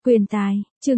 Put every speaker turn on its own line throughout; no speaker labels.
Quyền tài, chương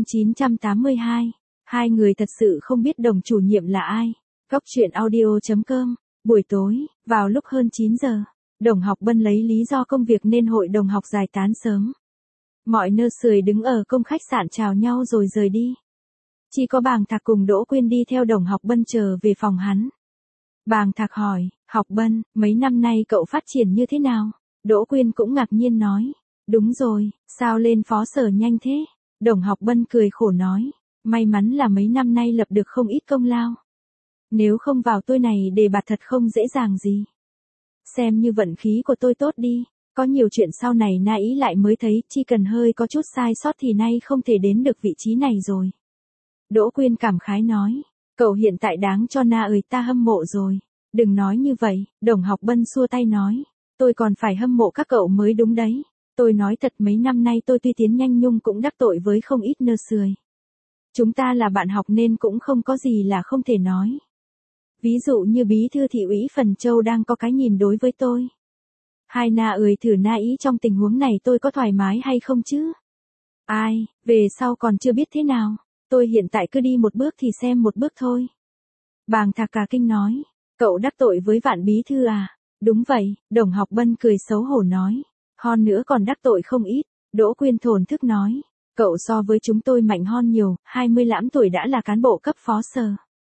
982. Hai người thật sự không biết đồng chủ nhiệm là ai. Góc chuyện audio.com. Buổi tối, vào lúc hơn 9 giờ, Đồng Học Bân lấy lý do công việc nên hội đồng học giải tán sớm. Mọi nursery đứng ở công khách sạn chào nhau rồi rời đi. Chỉ có Bàng Thạc cùng Đỗ Quyên đi theo Đồng Học Bân trở về phòng hắn. Bàng Thạc hỏi, Học Bân, mấy năm nay cậu phát triển như thế nào? Đỗ Quyên cũng ngạc nhiên nói, đúng rồi, sao lên phó sở nhanh thế? Đồng Học Bân cười khổ nói, may mắn là mấy năm nay lập được không ít công lao. Nếu không vào tôi này đề bạt thật không dễ dàng gì. Xem như vận khí của tôi tốt đi, có nhiều chuyện sau này na ý lại mới thấy, chỉ cần hơi có chút sai sót thì nay không thể đến được vị trí này rồi. Đỗ Quyên cảm khái nói, cậu hiện tại đáng cho na ơi ta hâm mộ rồi. Đừng nói như vậy, Đồng Học Bân xua tay nói, tôi còn phải hâm mộ các cậu mới đúng đấy. Tôi nói thật mấy năm nay tôi tuy tiến nhanh nhưng cũng đắc tội với không ít nursery. Chúng ta là bạn học nên cũng không có gì là không thể nói. Ví dụ như bí thư thị ủy Phần Châu đang có cái nhìn đối với tôi. Hai na ơi thử na ý trong tình huống này tôi có thoải mái hay không chứ? Ai, về sau còn chưa biết thế nào. Tôi hiện tại cứ đi một bước thì xem một bước thôi. Bàng Thạc cả kinh nói, cậu đắc tội với Vạn bí thư à? Đúng vậy, Đồng Học Bân cười xấu hổ nói. Hon nữa còn đắc tội không ít. Đỗ Quyên thổn thức nói, cậu so với chúng tôi mạnh hon nhiều, 20 lăm tuổi đã là cán bộ cấp phó sở.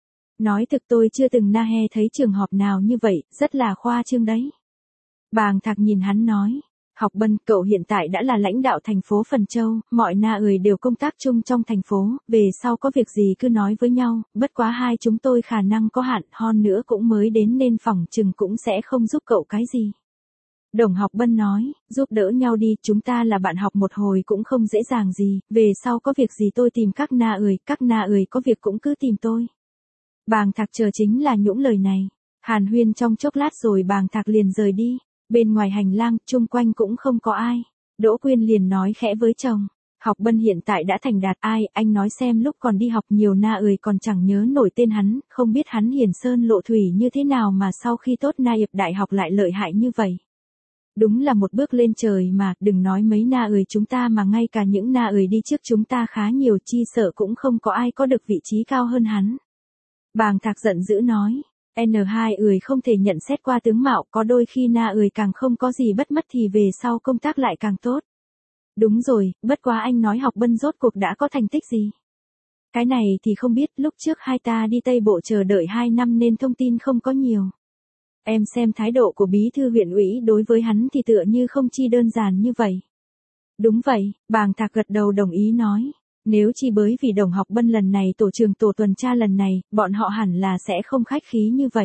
Nói thực tôi chưa từng na he thấy trường hợp nào như vậy, rất là khoa trương đấy. Bàng Thạc nhìn hắn nói, Học Bân, cậu hiện tại đã là lãnh đạo thành phố Phần Châu, mọi na ơi đều công tác chung trong thành phố, về sau có việc gì cứ nói với nhau, bất quá hai chúng tôi khả năng có hạn, hon nữa cũng mới đến nên phỏng chừng cũng sẽ không giúp cậu cái gì. Đồng Học Bân nói, giúp đỡ nhau đi, chúng ta là bạn học một hồi cũng không dễ dàng gì, về sau có việc gì tôi tìm các na ơi có việc cũng cứ tìm tôi. Bàng Thạc chờ chính là những lời này. Hàn huyên trong chốc lát rồi Bàng Thạc liền rời đi. Bên ngoài hành lang, chung quanh cũng không có ai. Đỗ Quyên liền nói khẽ với chồng. Học Bân hiện tại đã thành đạt ai, anh nói xem lúc còn đi học nhiều na ơi còn chẳng nhớ nổi tên hắn, không biết hắn hiền sơn lộ thủy như thế nào mà sau khi tốt na ịp đại học lại lợi hại như vậy. Đúng là một bước lên trời mà, đừng nói mấy na ơi chúng ta mà ngay cả những na ơi đi trước chúng ta khá nhiều chi sợ cũng không có ai có được vị trí cao hơn hắn. Bàng Thạc giận dữ nói, N2 ơi không thể nhận xét qua tướng mạo, có đôi khi na ơi càng không có gì bất mất thì về sau công tác lại càng tốt. Đúng rồi, bất quá anh nói Học Bân rốt cuộc đã có thành tích gì? Cái này thì không biết, lúc trước hai ta đi Tây Bộ chờ đợi 2 năm nên thông tin không có nhiều. Em xem thái độ của bí thư huyện ủy đối với hắn thì tựa như không chi đơn giản như vậy. Đúng vậy, Bàng Thạc gật đầu đồng ý nói. Nếu chỉ bởi vì Đồng Học Bân lần này tổ trưởng tổ tuần tra lần này, bọn họ hẳn là sẽ không khách khí như vậy.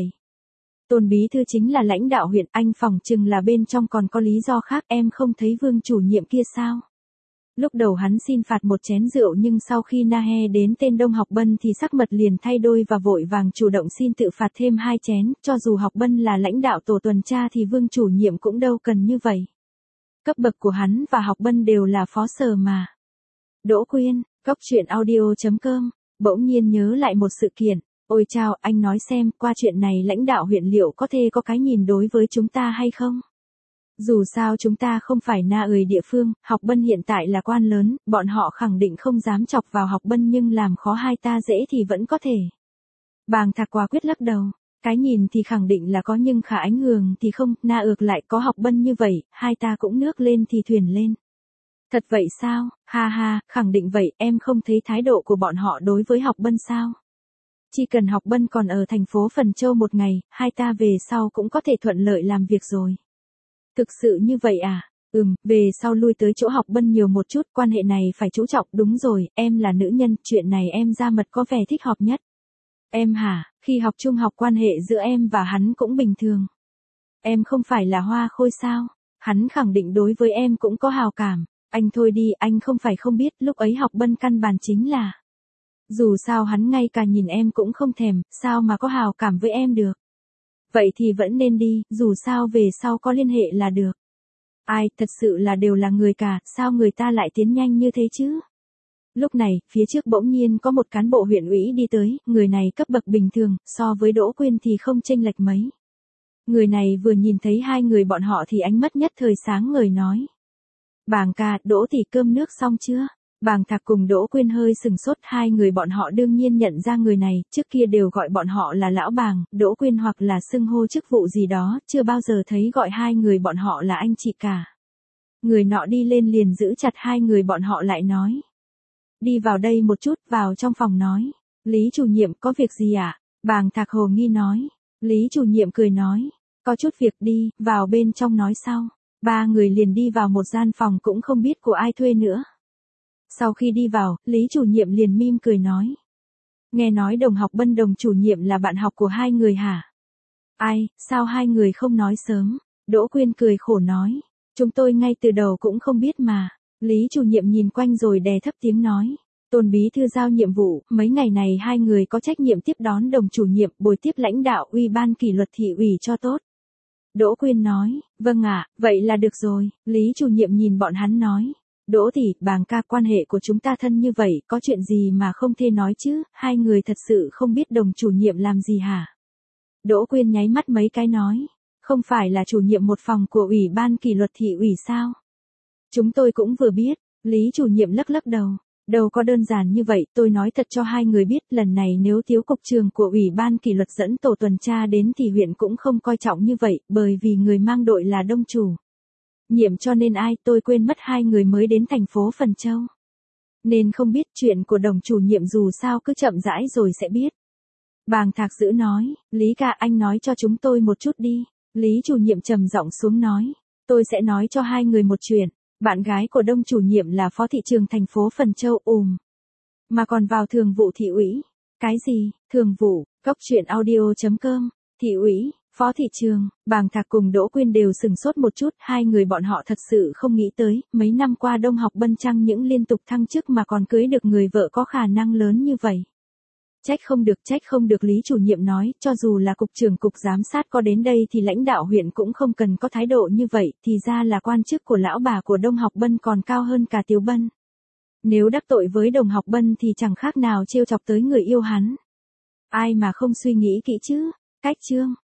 Tôn bí thư chính là lãnh đạo huyện, anh phỏng chừng là bên trong còn có lý do khác, em không thấy Vương chủ nhiệm kia sao? Lúc đầu hắn xin phạt một chén rượu nhưng sau khi na he đến tên Đồng Học Bân thì sắc mặt liền thay đổi và vội vàng chủ động xin tự phạt thêm 2 chén, cho dù Học Bân là lãnh đạo tổ tuần tra thì Vương chủ nhiệm cũng đâu cần như vậy. Cấp bậc của hắn và Học Bân đều là phó sở mà. Đỗ Quyên, góc chuyện audio.com, bỗng nhiên nhớ lại một sự kiện. Ôi chao, anh nói xem, qua chuyện này lãnh đạo huyện liệu có thể có cái nhìn đối với chúng ta hay không? Dù sao chúng ta không phải na ơi địa phương, Học Bân hiện tại là quan lớn, bọn họ khẳng định không dám chọc vào Học Bân nhưng làm khó hai ta dễ thì vẫn có thể. Bàng Thạc quả quyết lắc đầu, cái nhìn thì khẳng định là có nhưng khả ảnh hưởng thì không, na ược lại có Học Bân như vậy, hai ta cũng nước lên thì thuyền lên. Thật vậy sao, ha ha, khẳng định vậy, em không thấy thái độ của bọn họ đối với Học Bân sao? Chỉ cần Học Bân còn ở thành phố Phần Châu một ngày, hai ta về sau cũng có thể thuận lợi làm việc rồi. Thực sự như vậy à? Về sau lui tới chỗ Học Bân nhiều một chút, quan hệ này phải chú trọng, đúng rồi, em là nữ nhân, chuyện này em ra mật có vẻ thích hợp nhất. Em hả, khi học trung học quan hệ giữa em và hắn cũng bình thường. Em không phải là hoa khôi sao? Hắn khẳng định đối với em cũng có hào cảm. Anh thôi đi, anh không phải không biết, lúc ấy Học Bân căn bản chính là. Dù sao hắn ngay cả nhìn em cũng không thèm, sao mà có hào cảm với em được. Vậy thì vẫn nên đi, dù sao về sau có liên hệ là được. Ai, thật sự là đều là người cả, sao người ta lại tiến nhanh như thế chứ? Lúc này, phía trước bỗng nhiên có một cán bộ huyện ủy đi tới, người này cấp bậc bình thường, so với Đỗ Quyên thì không chênh lệch mấy. Người này vừa nhìn thấy hai người bọn họ thì ánh mắt nhất thời sáng ngời nói. Bàng ca, Đỗ tỷ cơm nước xong chưa? Bàng Thạc cùng Đỗ Quyên hơi sừng sốt, hai người bọn họ đương nhiên nhận ra người này, trước kia đều gọi bọn họ là lão Bàng, Đỗ Quyên hoặc là xưng hô chức vụ gì đó, chưa bao giờ thấy gọi hai người bọn họ là anh chị cả. Người nọ đi lên liền giữ chặt hai người bọn họ lại nói. Đi vào đây một chút, vào trong phòng nói. Lý chủ nhiệm có việc gì ạ? Bàng Thạc hồ nghi nói. Lý chủ nhiệm cười nói. Có chút việc đi, vào bên trong nói sau. Ba người liền đi vào một gian phòng cũng không biết của ai thuê nữa. Sau khi đi vào, Lý chủ nhiệm liền mỉm cười nói. Nghe nói đồng học Bân đồng chủ nhiệm là bạn học của hai người hả? Ai, sao hai người không nói sớm? Đỗ Quyên cười khổ nói. Chúng tôi ngay từ đầu cũng không biết mà. Lý chủ nhiệm nhìn quanh rồi đè thấp tiếng nói. Tôn bí thư giao nhiệm vụ, mấy ngày này hai người có trách nhiệm tiếp đón đồng chủ nhiệm, bồi tiếp lãnh đạo ủy ban kỷ luật thị ủy cho tốt. Đỗ Quyên nói, vâng ạ, vậy là được rồi. Lý chủ nhiệm nhìn bọn hắn nói. Đỗ tỷ, Bàng ca, quan hệ của chúng ta thân như vậy, có chuyện gì mà không thể nói chứ, hai người thật sự không biết đồng chủ nhiệm làm gì hả? Đỗ Quyên nháy mắt mấy cái nói. Không phải là chủ nhiệm một phòng của ủy ban kỷ luật thị ủy sao? Chúng tôi cũng vừa biết. Lý chủ nhiệm lắc lắc đầu. Đâu có đơn giản như vậy, tôi nói thật cho hai người biết, lần này nếu thiếu cục trưởng của ủy ban kỷ luật dẫn tổ tuần tra đến thì huyện cũng không coi trọng như vậy, bởi vì người mang đội là đông chủ nhiệm, cho nên ai, tôi quên mất hai người mới đến thành phố Phần Châu. Nên không biết chuyện của đồng chủ nhiệm, dù sao cứ chậm rãi rồi sẽ biết. Bàng Thạc giữ nói, Lý ca, anh nói cho chúng tôi một chút đi. Lý chủ nhiệm trầm giọng xuống nói, tôi sẽ nói cho hai người một chuyện. Bạn gái của đông chủ nhiệm là phó thị trưởng thành phố Phần Châu mà còn vào thường vụ thị ủy. Cái gì, thường vụ, góc truyện audio.com, thị ủy, phó thị trưởng. Bàng Thạc cùng Đỗ Quyên đều sừng sốt một chút, hai người bọn họ thật sự không nghĩ tới, mấy năm qua Đông Học Bân Trăng những liên tục thăng chức mà còn cưới được người vợ có khả năng lớn như vậy. Trách không được, Lý chủ nhiệm nói, cho dù là cục trưởng cục giám sát có đến đây thì lãnh đạo huyện cũng không cần có thái độ như vậy, thì ra là quan chức của lão bà của Đông Học Bân còn cao hơn cả Tiếu Bân. Nếu đắc tội với Đồng Học Bân thì chẳng khác nào trêu chọc tới người yêu hắn. Ai mà không suy nghĩ kỹ chứ? Cách chương